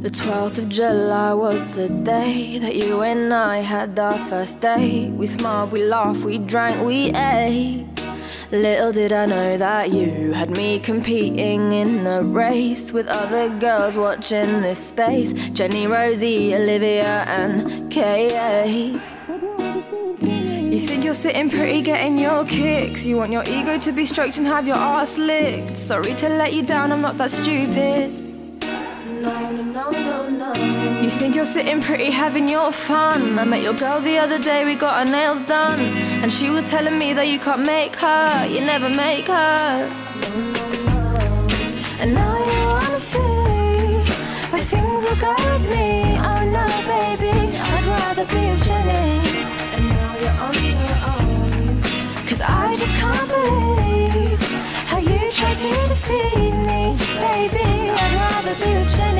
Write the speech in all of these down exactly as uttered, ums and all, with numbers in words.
The twelfth of July was the day that you and I had our first date. We smiled, we laughed, we drank, we ate. Little did I know that you had me competing in a race with other girls watching this space. Jenny, Rosie, Olivia and Kay. You think you're sitting pretty getting your kicks. You want your ego to be stroked and have your ass licked. Sorry to let you down, I'm not that stupid. No, no, no, no, no. You think you're sitting pretty having your fun. I met your girl the other day, we got our nails done, and she was telling me that you can't make her, you never make her. No, no, no. And now you wanna see where things will go with me. Oh no, baby, I'd rather be with Jenny. And now you're on your own, cause I just can't believe how you try to deceive me. Baby, I'd rather be with Jenny.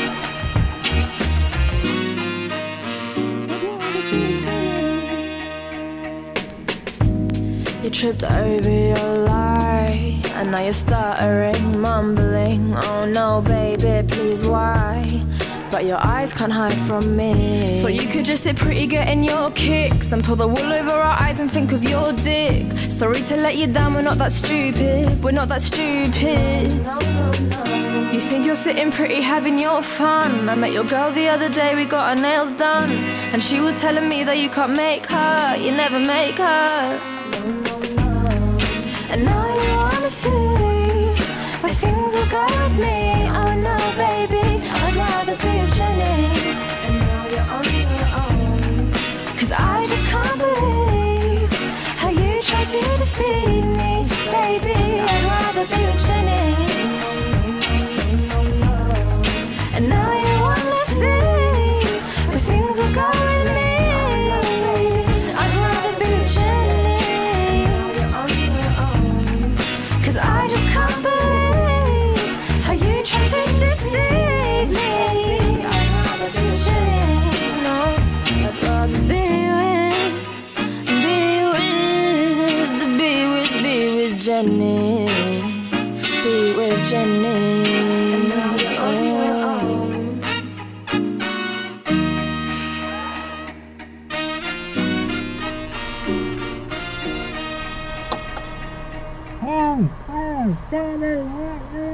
You tripped over your lie, and now you're stuttering, mumbling. Oh no, baby, please, why? But your eyes can't hide from me. Thought you could just sit pretty getting your kicks and pull the wool over our eyes and think of your dick. Sorry to let you down, we're not that stupid. We're not that stupid. No, no, no. You think you're sitting pretty having your fun. I met your girl the other day, we got our nails done, and she was telling me that you can't make her, you never make her. No, no, no. And now you wanna see where things will go with me. Oh no, baby, I'd rather be with Jenny. And now you're on your own, cause I just can't believe how you try to deceive me. Baby, I'd rather be with Jenny. And now you wanna see where things will go with me. I'd rather be with Jenny. You're on your own, cause I just can't believe how you try to deceive me. I'd rather be with Jenny. No, I'd rather be with, be with, be with, be with Jenny. Be with Jenny. And now you're on your own. Oh, oh, Jenny.